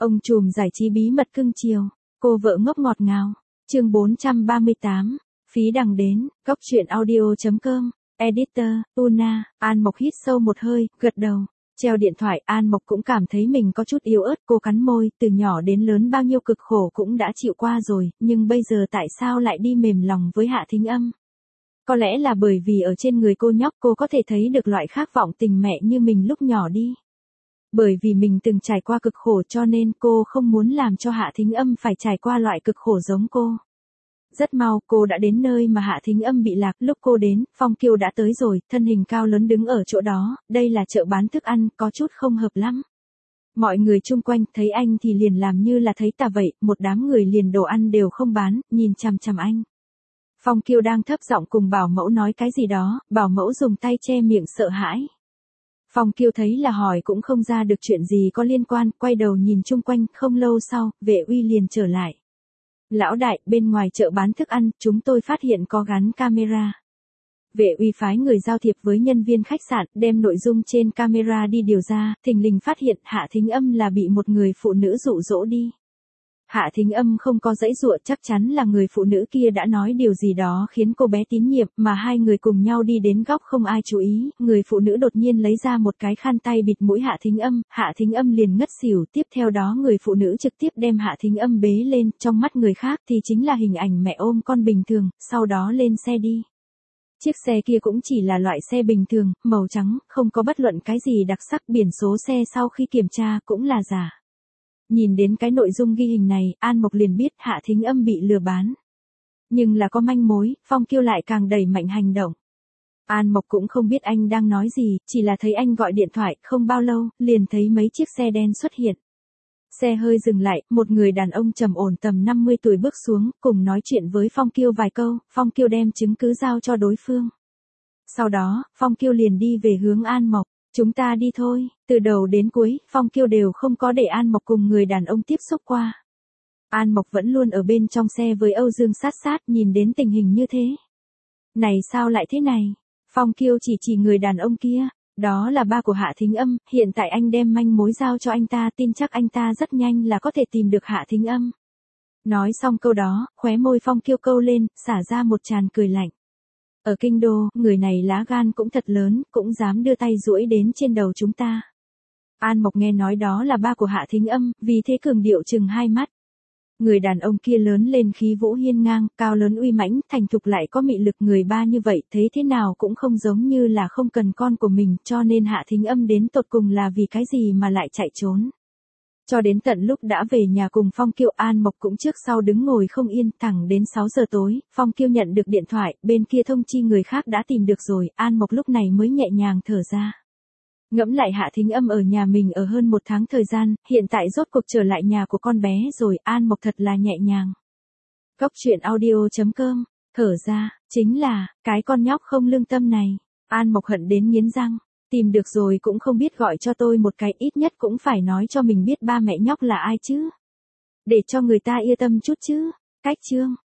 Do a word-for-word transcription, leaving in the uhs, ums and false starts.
Ông trùm giải trí bí mật cưng chiều, cô vợ ngốc ngọt ngào. Chương bốn trăm ba mươi tám, phí đằng đến, góc truyện audio.com, editor, Una. An Mộc hít sâu một hơi, gật đầu. Treo điện thoại, An Mộc cũng cảm thấy mình có chút yếu ớt, cô cắn môi, từ nhỏ đến lớn bao nhiêu cực khổ cũng đã chịu qua rồi, nhưng bây giờ tại sao lại đi mềm lòng với Hạ Thính Âm? Có lẽ là bởi vì ở trên người cô nhóc cô có thể thấy được loại khát vọng tình mẹ như mình lúc nhỏ đi. Bởi vì mình từng trải qua cực khổ cho nên cô không muốn làm cho Hạ Thính Âm phải trải qua loại cực khổ giống cô. Rất mau cô đã đến nơi mà Hạ Thính Âm bị lạc. Lúc cô đến, Phong Kiêu đã tới rồi, thân hình cao lớn đứng ở chỗ đó. Đây là chợ bán thức ăn, có chút không hợp lắm. Mọi người chung quanh thấy anh thì liền làm như là thấy tà vậy, một đám người liền đồ ăn đều không bán, nhìn chằm chằm anh. Phong Kiêu đang thấp giọng cùng bảo mẫu nói cái gì đó, bảo mẫu dùng tay che miệng sợ hãi. Phong Kiêu thấy là hỏi cũng không ra được chuyện gì có liên quan, quay đầu nhìn chung quanh, không lâu sau, Vệ Uy liền trở lại. Lão đại, bên ngoài chợ bán thức ăn, chúng tôi phát hiện có gắn camera. Vệ Uy phái người giao thiệp với nhân viên khách sạn, đem nội dung trên camera đi điều ra, thình lình phát hiện Hạ Thính Âm là bị một người phụ nữ dụ dỗ đi. Hạ Thính Âm không có giãy giụa, chắc chắn là người phụ nữ kia đã nói điều gì đó khiến cô bé tín nhiệm, mà hai người cùng nhau đi đến góc không ai chú ý, người phụ nữ đột nhiên lấy ra một cái khăn tay bịt mũi Hạ Thính Âm, Hạ Thính Âm liền ngất xỉu, tiếp theo đó người phụ nữ trực tiếp đem Hạ Thính Âm bế lên, trong mắt người khác thì chính là hình ảnh mẹ ôm con bình thường, sau đó lên xe đi. Chiếc xe kia cũng chỉ là loại xe bình thường, màu trắng, không có bất luận cái gì đặc sắc, biển số xe sau khi kiểm tra cũng là giả. Nhìn đến cái nội dung ghi hình này, An Mộc liền biết Hạ Thính Âm bị lừa bán. Nhưng là có manh mối, Phong Kiêu lại càng đẩy mạnh hành động. An Mộc cũng không biết anh đang nói gì, chỉ là thấy anh gọi điện thoại, không bao lâu, liền thấy mấy chiếc xe đen xuất hiện. Xe hơi dừng lại, một người đàn ông trầm ổn tầm năm mươi tuổi bước xuống, cùng nói chuyện với Phong Kiêu vài câu, Phong Kiêu đem chứng cứ giao cho đối phương. Sau đó, Phong Kiêu liền đi về hướng An Mộc. Chúng ta đi thôi, từ đầu đến cuối, Phong Kiêu đều không có để An Mộc cùng người đàn ông tiếp xúc qua. An Mộc vẫn luôn ở bên trong xe với Âu Dương sát sát, nhìn đến tình hình như thế. Này sao lại thế này? Phong Kiêu chỉ chỉ người đàn ông kia, đó là ba của Hạ Thính Âm, hiện tại anh đem manh mối giao cho anh ta, tin chắc anh ta rất nhanh là có thể tìm được Hạ Thính Âm. Nói xong câu đó, khóe môi Phong Kiêu câu lên, xả ra một tràn cười lạnh. Ở kinh đô, người này lá gan cũng thật lớn, cũng dám đưa tay duỗi đến trên đầu chúng ta. An Mộc nghe nói đó là ba của Hạ Thính Âm, vì thế cường điệu chừng hai mắt. Người đàn ông kia lớn lên khí vũ hiên ngang, cao lớn uy mãnh, thành thục lại có mị lực, người ba như vậy, thế thế nào cũng không giống như là không cần con của mình, cho nên Hạ Thính Âm đến tột cùng là vì cái gì mà lại chạy trốn. Cho đến tận lúc đã về nhà cùng Phong Kiêu, An Mộc cũng trước sau đứng ngồi không yên, thẳng đến sáu giờ tối, Phong Kiêu nhận được điện thoại, bên kia thông chi người khác đã tìm được rồi, An Mộc lúc này mới nhẹ nhàng thở ra. Ngẫm lại Hạ Thính Âm ở nhà mình ở hơn một tháng thời gian, hiện tại rốt cuộc trở lại nhà của con bé rồi, An Mộc thật là nhẹ nhàng. Góc truyện audio.com, thở ra, chính là, cái con nhóc không lương tâm này, An Mộc hận đến nghiến răng. Tìm được rồi cũng không biết gọi cho tôi một cái, ít nhất cũng phải nói cho mình biết ba mẹ nhóc là ai chứ. Để cho người ta yên tâm chút chứ. Cách chương.